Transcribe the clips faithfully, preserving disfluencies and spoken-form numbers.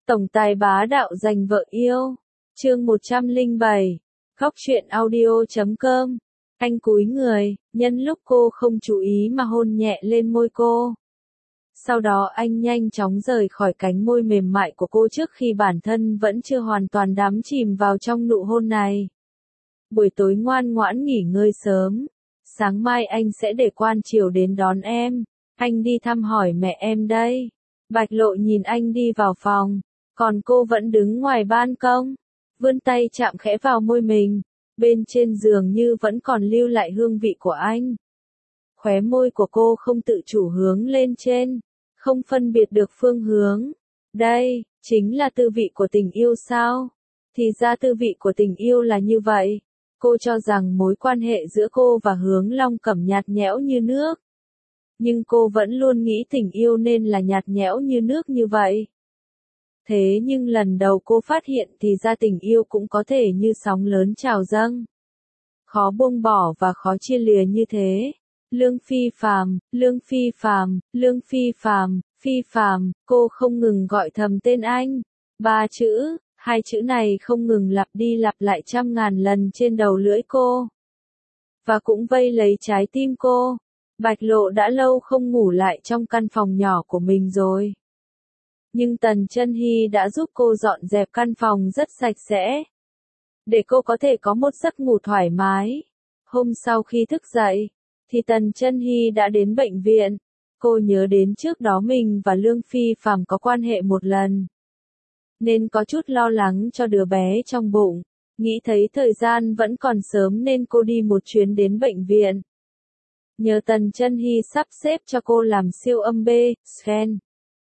Tổng tài bá đạo giành vợ yêu. Chương một trăm lẻ bảy. Khóc chuyện audio chấm com. Anh cúi người, nhân lúc cô không chú ý mà hôn nhẹ lên môi cô. Sau đó anh nhanh chóng rời khỏi cánh môi mềm mại của cô trước khi bản thân vẫn chưa hoàn toàn đắm chìm vào trong nụ hôn này. Buổi tối ngoan ngoãn nghỉ ngơi sớm. Sáng mai anh sẽ để quan triều đến đón em. Anh đi thăm hỏi mẹ em đây. Bạch Lộ nhìn anh đi vào phòng. Còn cô vẫn đứng ngoài ban công. Vươn tay chạm khẽ vào môi mình. Bên trên giường như vẫn còn lưu lại hương vị của anh. Khóe môi của cô không tự chủ hướng lên trên. Không phân biệt được phương hướng. Đây, chính là tư vị của tình yêu sao? Thì ra tư vị của tình yêu là như vậy. Cô cho rằng mối quan hệ giữa cô và Hướng Long Cẩm nhạt nhẽo như nước. Nhưng cô vẫn luôn nghĩ tình yêu nên là nhạt nhẽo như nước như vậy. Thế nhưng lần đầu cô phát hiện thì ra tình yêu cũng có thể như sóng lớn trào dâng. Khó buông bỏ và khó chia lìa như thế. Lương Phi Phàm, Lương Phi Phàm, Lương Phi Phàm, Phi Phàm, cô không ngừng gọi thầm tên anh. Ba chữ, hai chữ này không ngừng lặp đi lặp lại trăm ngàn lần trên đầu lưỡi cô. Và cũng vây lấy trái tim cô. Bạch Lộ đã lâu không ngủ lại trong căn phòng nhỏ của mình rồi. Nhưng Tần Chân Hy đã giúp cô dọn dẹp căn phòng rất sạch sẽ. Để cô có thể có một giấc ngủ thoải mái. Hôm sau khi thức dậy, thì Tần Chân Hy đã đến bệnh viện. Cô nhớ đến trước đó mình và Lương Phi Phàm có quan hệ một lần. Nên có chút lo lắng cho đứa bé trong bụng. Nghĩ thấy thời gian vẫn còn sớm nên cô đi một chuyến đến bệnh viện. Nhờ Tần Chân Hy sắp xếp cho cô làm siêu âm B, scan.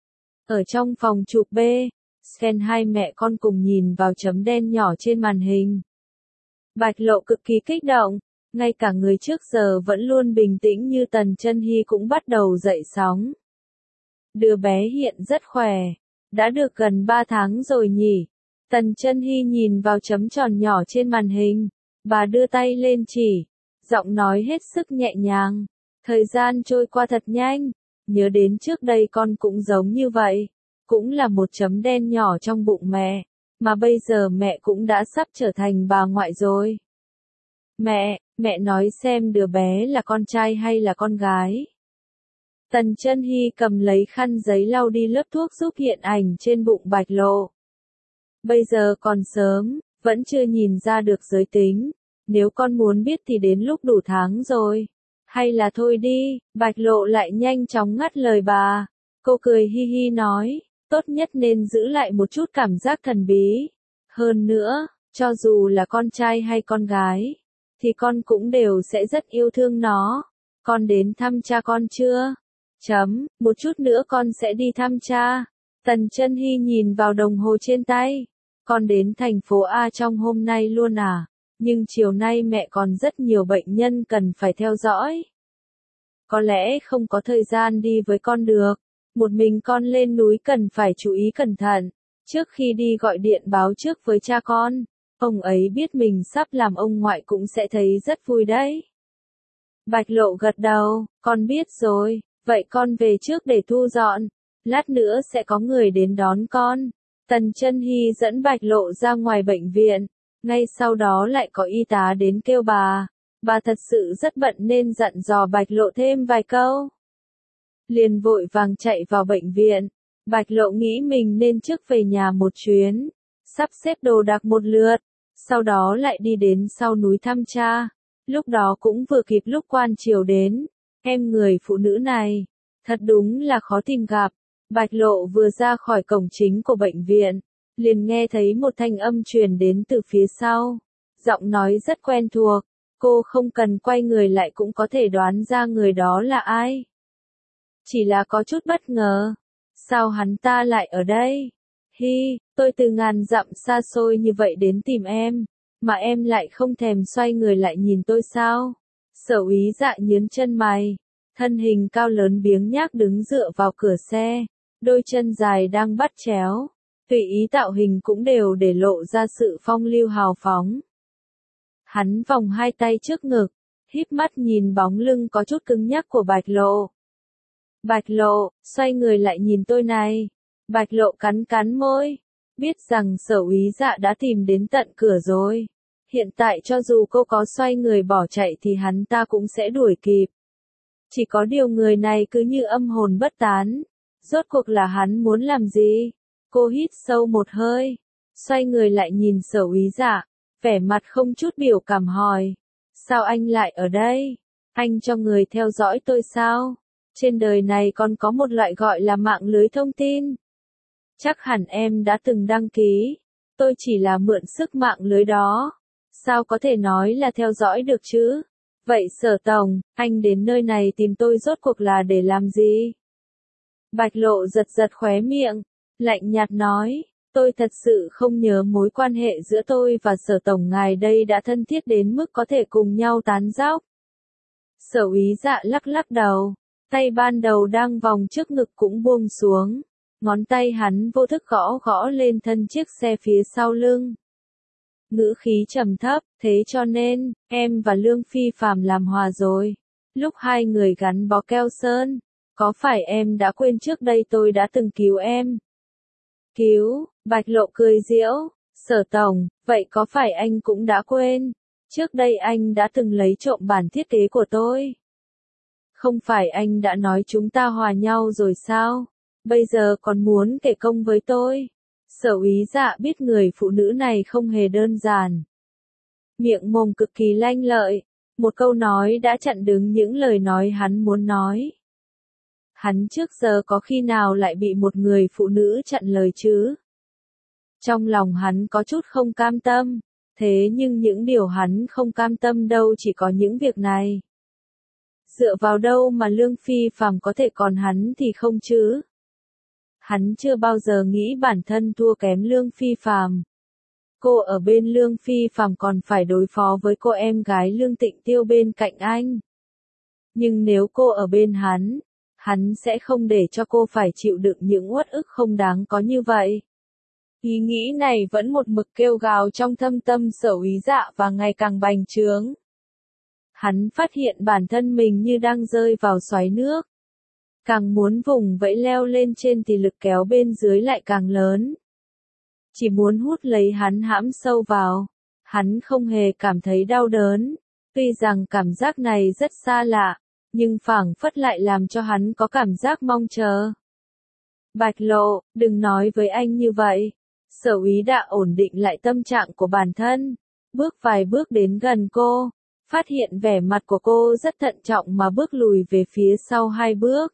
Ở trong phòng chụp B, scan hai mẹ con cùng nhìn vào chấm đen nhỏ trên màn hình. Bạch Lộ cực kỳ kích động, ngay cả người trước giờ vẫn luôn bình tĩnh như Tần Chân Hy cũng bắt đầu dậy sóng. Đứa bé hiện rất khỏe, đã được gần ba tháng rồi nhỉ. Tần Chân Hy nhìn vào chấm tròn nhỏ trên màn hình, bà đưa tay lên chỉ, giọng nói hết sức nhẹ nhàng. Thời gian trôi qua thật nhanh, nhớ đến trước đây con cũng giống như vậy, cũng là một chấm đen nhỏ trong bụng mẹ, mà bây giờ mẹ cũng đã sắp trở thành bà ngoại rồi. Mẹ, mẹ nói xem đứa bé là con trai hay là con gái? Tần Chân Hy cầm lấy khăn giấy lau đi lớp thuốc giúp hiện ảnh trên bụng Bạch Lộ. Bây giờ còn sớm, vẫn chưa nhìn ra được giới tính, nếu con muốn biết thì đến lúc đủ tháng rồi. Hay là thôi đi, Bạch Lộ lại nhanh chóng ngắt lời bà. Cô cười hi hi nói, tốt nhất nên giữ lại một chút cảm giác thần bí. Hơn nữa, cho dù là con trai hay con gái, thì con cũng đều sẽ rất yêu thương nó. Con đến thăm cha con chưa? Chấm, một chút nữa con sẽ đi thăm cha. Tần Chân Hy nhìn vào đồng hồ trên tay. Con đến thành phố A trong hôm nay luôn à? Nhưng chiều nay mẹ còn rất nhiều bệnh nhân cần phải theo dõi. Có lẽ không có thời gian đi với con được. Một mình con lên núi cần phải chú ý cẩn thận. Trước khi đi gọi điện báo trước với cha con. Ông ấy biết mình sắp làm ông ngoại cũng sẽ thấy rất vui đấy. Bạch Lộ gật đầu, con biết rồi. Vậy con về trước để thu dọn. Lát nữa sẽ có người đến đón con. Tần Chân Hy dẫn Bạch Lộ ra ngoài bệnh viện. Ngay sau đó lại có y tá đến kêu bà. Bà thật sự rất bận nên dặn dò Bạch Lộ thêm vài câu. Liền vội vàng chạy vào bệnh viện. Bạch Lộ nghĩ mình nên trước về nhà một chuyến. Sắp xếp đồ đạc một lượt. Sau đó lại đi đến sau núi thăm cha. Lúc đó cũng vừa kịp lúc quan triều đến. Em người phụ nữ này. Thật đúng là khó tìm gặp. Bạch Lộ vừa ra khỏi cổng chính của bệnh viện. Liền nghe thấy một thanh âm truyền đến từ phía sau. Giọng nói rất quen thuộc. Cô không cần quay người lại cũng có thể đoán ra người đó là ai. Chỉ là có chút bất ngờ. Sao hắn ta lại ở đây? Hi, tôi từ ngàn dặm xa xôi như vậy đến tìm em. Mà em lại không thèm xoay người lại nhìn tôi sao? Sở úy Dạ nhướng chân mày. Thân hình cao lớn biếng nhác đứng dựa vào cửa xe. Đôi chân dài đang bắt chéo. Tùy ý tạo hình cũng đều để lộ ra sự phong lưu hào phóng. Hắn vòng hai tay trước ngực, híp mắt nhìn bóng lưng có chút cứng nhắc của Bạch Lộ. Bạch Lộ, xoay người lại nhìn tôi này. Bạch Lộ cắn cắn môi, biết rằng Sở Úy Dạ đã tìm đến tận cửa rồi. Hiện tại cho dù cô có xoay người bỏ chạy thì hắn ta cũng sẽ đuổi kịp. Chỉ có điều người này cứ như âm hồn bất tán. Rốt cuộc là hắn muốn làm gì? Cô hít sâu một hơi, xoay người lại nhìn Sở Úy Dạ, vẻ mặt không chút biểu cảm hỏi. Sao anh lại ở đây? Anh cho người theo dõi tôi sao? Trên đời này còn có một loại gọi là mạng lưới thông tin. Chắc hẳn em đã từng đăng ký. Tôi chỉ là mượn sức mạng lưới đó. Sao có thể nói là theo dõi được chứ? Vậy Sở Tổng, anh đến nơi này tìm tôi rốt cuộc là để làm gì? Bạch Lộ giật giật khóe miệng, lạnh nhạt nói, tôi thật sự không nhớ mối quan hệ giữa tôi và Sở Tổng ngài đây đã thân thiết đến mức có thể cùng nhau tán dóc. Sở Úy Dạ lắc lắc đầu, tay ban đầu đang vòng trước ngực cũng buông xuống, ngón tay hắn vô thức gõ gõ lên thân chiếc xe phía sau lưng. Ngữ khí trầm thấp, thế cho nên, em và Lương Phi Phàm làm hòa rồi. Lúc hai người gắn bó keo sơn, có phải em đã quên trước đây tôi đã từng cứu em? Cứu, Bạch Lộ cười giễu, Sở Tổng, vậy có phải anh cũng đã quên? Trước đây anh đã từng lấy trộm bản thiết kế của tôi. Không phải anh đã nói chúng ta hòa nhau rồi sao? Bây giờ còn muốn kể công với tôi. Sở Úy Dạ biết người phụ nữ này không hề đơn giản. Miệng mồm cực kỳ lanh lợi, một câu nói đã chặn đứng những lời nói hắn muốn nói. Hắn trước giờ có khi nào lại bị một người phụ nữ chặn lời chứ? Trong lòng hắn có chút không cam tâm, thế nhưng những điều hắn không cam tâm đâu chỉ có những việc này. Dựa vào đâu mà Lương Phi Phàm có thể còn hắn thì không chứ? Hắn chưa bao giờ nghĩ bản thân thua kém Lương Phi Phàm. Cô ở bên Lương Phi Phàm còn phải đối phó với cô em gái Lương Tịnh Tiêu bên cạnh anh. Nhưng nếu cô ở bên hắn, hắn sẽ không để cho cô phải chịu đựng những uất ức không đáng có như vậy. Ý nghĩ này vẫn một mực kêu gào trong thâm tâm Sở Úy Dạ và ngày càng bành trướng. Hắn phát hiện bản thân mình như đang rơi vào xoáy nước. Càng muốn vùng vẫy leo lên trên thì lực kéo bên dưới lại càng lớn. Chỉ muốn hút lấy hắn hãm sâu vào. Hắn không hề cảm thấy đau đớn. Tuy rằng cảm giác này rất xa lạ, nhưng phảng phất lại làm cho hắn có cảm giác mong chờ. Bạch Lộ, đừng nói với anh như vậy. Sở Úy đã ổn định lại tâm trạng của bản thân. Bước vài bước đến gần cô. Phát hiện vẻ mặt của cô rất thận trọng mà bước lùi về phía sau hai bước.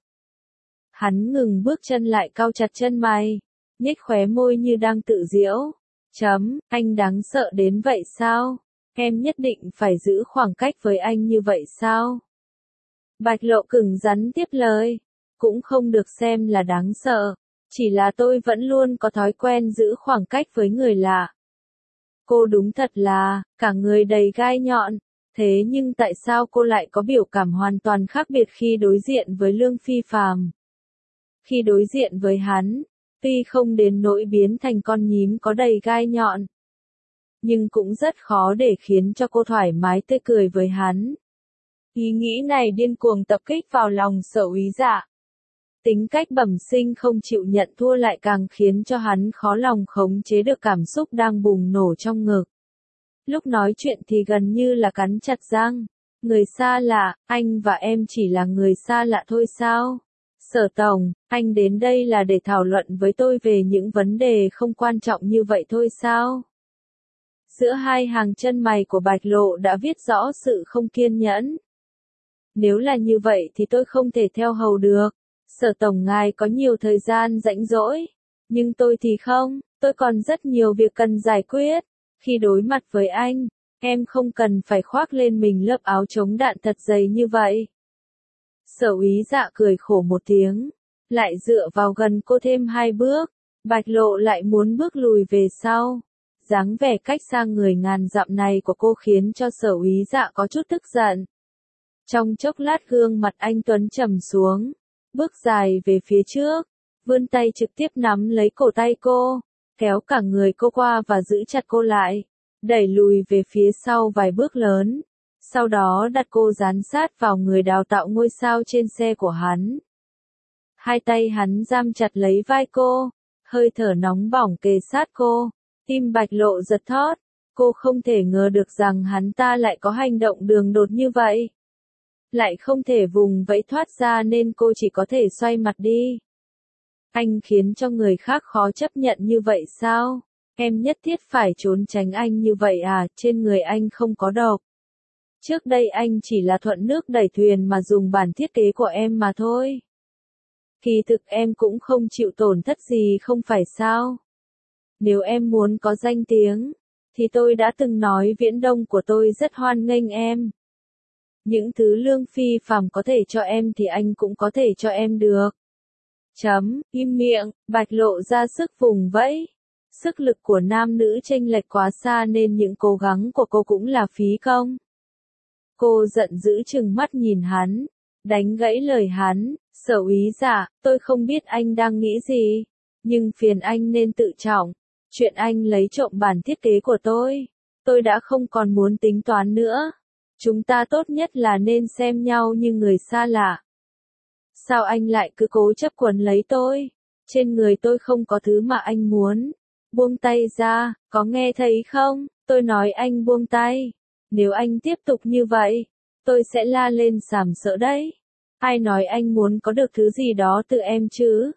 Hắn ngừng bước chân lại cau chặt chân mày, nhếch khóe môi như đang tự giễu. Chấm, anh đáng sợ đến vậy sao? Em nhất định phải giữ khoảng cách với anh như vậy sao? Bạch Lộ cứng rắn tiếp lời, cũng không được xem là đáng sợ, chỉ là tôi vẫn luôn có thói quen giữ khoảng cách với người lạ. Cô đúng thật là, cả người đầy gai nhọn, thế nhưng tại sao cô lại có biểu cảm hoàn toàn khác biệt khi đối diện với Lương Phi Phàm? Khi đối diện với hắn, tuy không đến nỗi biến thành con nhím có đầy gai nhọn, nhưng cũng rất khó để khiến cho cô thoải mái tươi cười với hắn. Ý nghĩ này điên cuồng tập kích vào lòng Sở Úy Dạ. Tính cách bẩm sinh không chịu nhận thua lại càng khiến cho hắn khó lòng khống chế được cảm xúc đang bùng nổ trong ngực. Lúc nói chuyện thì gần như là cắn chặt răng. Người xa lạ, anh và em chỉ là người xa lạ thôi sao? Sở Tổng, anh đến đây là để thảo luận với tôi về những vấn đề không quan trọng như vậy thôi sao? Giữa hai hàng chân mày của Bạch Lộ đã viết rõ sự không kiên nhẫn. Nếu là như vậy thì tôi không thể theo hầu được. Sở Tổng ngài có nhiều thời gian rảnh rỗi. Nhưng tôi thì không, tôi còn rất nhiều việc cần giải quyết. Khi đối mặt với anh, em không cần phải khoác lên mình lớp áo chống đạn thật dày như vậy. Sở Úy Dạ cười khổ một tiếng, lại dựa vào gần cô thêm hai bước. Bạch Lộ lại muốn bước lùi về sau. Dáng vẻ cách xa người ngàn dặm này của cô khiến cho Sở Úy Dạ có chút tức giận. Trong chốc lát gương mặt anh tuấn trầm xuống, bước dài về phía trước, vươn tay trực tiếp nắm lấy cổ tay cô, kéo cả người cô qua và giữ chặt cô lại, đẩy lùi về phía sau vài bước lớn, sau đó đặt cô dán sát vào người đào tạo ngôi sao trên xe của hắn. Hai tay hắn giam chặt lấy vai cô, hơi thở nóng bỏng kề sát cô, tim Bạch Lộ giật thót, cô không thể ngờ được rằng hắn ta lại có hành động đường đột như vậy. Lại không thể vùng vẫy thoát ra nên cô chỉ có thể xoay mặt đi. Anh khiến cho người khác khó chấp nhận như vậy sao? Em nhất thiết phải trốn tránh anh như vậy à, trên người anh không có độc. Trước đây anh chỉ là thuận nước đẩy thuyền mà dùng bản thiết kế của em mà thôi. Kỳ thực em cũng không chịu tổn thất gì không phải sao? Nếu em muốn có danh tiếng, thì tôi đã từng nói Viễn Đông của tôi rất hoan nghênh em. Những thứ Lương Phi Phàm có thể cho em thì anh cũng có thể cho em được. Chấm, im miệng, Bạch Lộ ra sức vùng vẫy. Sức lực của nam nữ chênh lệch quá xa nên những cố gắng của cô cũng là phí công. Cô giận dữ trừng mắt nhìn hắn, đánh gãy lời hắn, Sở Úy Dạ, tôi không biết anh đang nghĩ gì, nhưng phiền anh nên tự trọng. Chuyện anh lấy trộm bản thiết kế của tôi, tôi đã không còn muốn tính toán nữa. Chúng ta tốt nhất là nên xem nhau như người xa lạ. Sao anh lại cứ cố chấp quấn lấy tôi? Trên người tôi không có thứ mà anh muốn. Buông tay ra, có nghe thấy không? Tôi nói anh buông tay. Nếu anh tiếp tục như vậy, tôi sẽ la lên sàm sỡ đấy. Ai nói anh muốn có được thứ gì đó từ em chứ?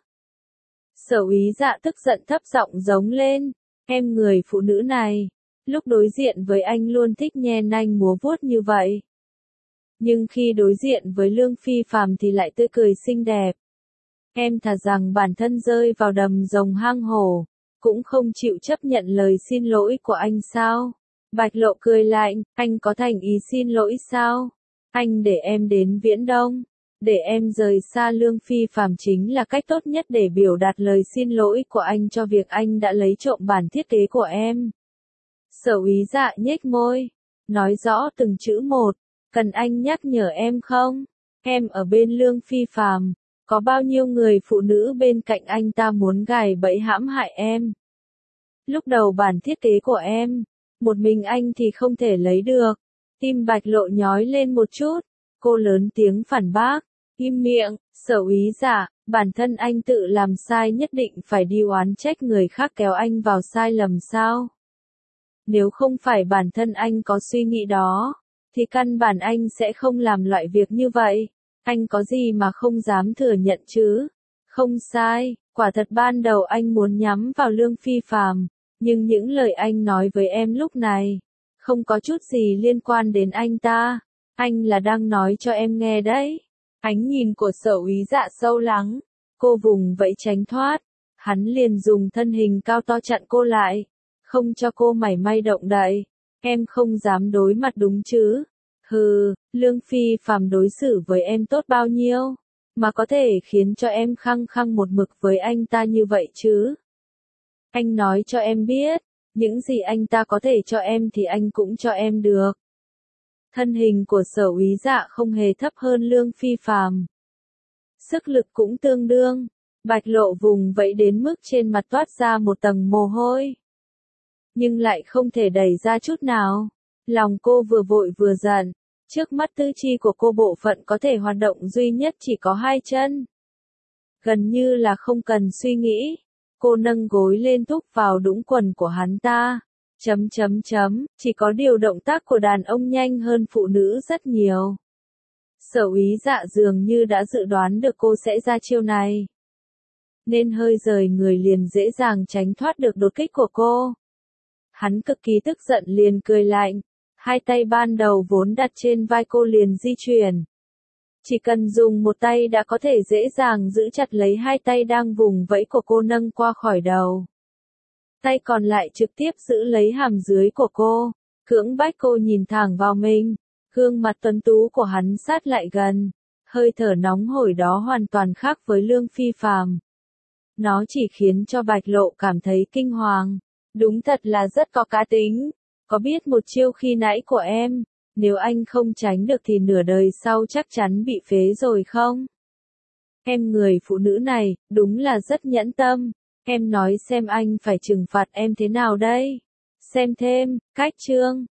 Sở Úy Dạ tức giận thấp giọng giống lên. Em người phụ nữ này, lúc đối diện với anh luôn thích nhe nanh múa vuốt như vậy. Nhưng khi đối diện với Lương Phi Phàm thì lại tươi cười xinh đẹp. Em thà rằng bản thân rơi vào đầm rồng hang hổ, cũng không chịu chấp nhận lời xin lỗi của anh sao? Bạch Lộ cười lạnh, anh có thành ý xin lỗi sao? Anh để em đến Viễn Đông, để em rời xa Lương Phi Phàm chính là cách tốt nhất để biểu đạt lời xin lỗi của anh cho việc anh đã lấy trộm bản thiết kế của em. Sở Úy Dạ nhếch môi, nói rõ từng chữ một, cần anh nhắc nhở em không? Em ở bên Lương Phi Phàm, có bao nhiêu người phụ nữ bên cạnh anh ta muốn gài bẫy hãm hại em. Lúc đầu bản thiết kế của em, một mình anh thì không thể lấy được. Tim Bạch Lộ nhói lên một chút, cô lớn tiếng phản bác, im miệng, Sở Úy Dạ, bản thân anh tự làm sai nhất định phải đi oán trách người khác kéo anh vào sai lầm sao? Nếu không phải bản thân anh có suy nghĩ đó, thì căn bản anh sẽ không làm loại việc như vậy. Anh có gì mà không dám thừa nhận chứ? Không sai, quả thật ban đầu anh muốn nhắm vào Lương Phi Phàm, nhưng những lời anh nói với em lúc này, không có chút gì liên quan đến anh ta. Anh là đang nói cho em nghe đấy. Ánh nhìn của Sở Úy Dạ sâu lắng, cô vùng vẫy tránh thoát, hắn liền dùng thân hình cao to chặn cô lại, không cho cô mảy may động đậy. Em không dám đối mặt đúng chứ? Hừ, Lương Phi Phàm đối xử với em tốt bao nhiêu, mà có thể khiến cho em khăng khăng một mực với anh ta như vậy chứ? Anh nói cho em biết, những gì anh ta có thể cho em thì anh cũng cho em được. Thân hình của Sở Úy Dạ không hề thấp hơn Lương Phi Phàm. Sức lực cũng tương đương. Bạch Lộ vùng vẫy đến mức trên mặt toát ra một tầng mồ hôi. Nhưng lại không thể đẩy ra chút nào. Lòng cô vừa vội vừa giận. Trước mắt tư chi của cô bộ phận có thể hoạt động duy nhất chỉ có hai chân. Gần như là không cần suy nghĩ. Cô nâng gối lên thúc vào đũng quần của hắn ta. Chấm chấm chấm, chỉ có điều động tác của đàn ông nhanh hơn phụ nữ rất nhiều. Sở Úy Dạ dường như đã dự đoán được cô sẽ ra chiêu này, nên hơi rời người liền dễ dàng tránh thoát được đột kích của cô. Hắn cực kỳ tức giận liền cười lạnh, hai tay ban đầu vốn đặt trên vai cô liền di chuyển. Chỉ cần dùng một tay đã có thể dễ dàng giữ chặt lấy hai tay đang vùng vẫy của cô nâng qua khỏi đầu. Tay còn lại trực tiếp giữ lấy hàm dưới của cô, cưỡng bách cô nhìn thẳng vào mình. Gương mặt tuấn tú của hắn sát lại gần, hơi thở nóng hổi đó hoàn toàn khác với Lương Phi Phàm. Nó chỉ khiến cho Bạch Lộ cảm thấy kinh hoàng. Đúng thật là rất có cá tính. Có biết một chiêu khi nãy của em, nếu anh không tránh được thì nửa đời sau chắc chắn bị phế rồi không? Em người phụ nữ này, đúng là rất nhẫn tâm. Em nói xem anh phải trừng phạt em thế nào đây? Xem thêm, cách chương.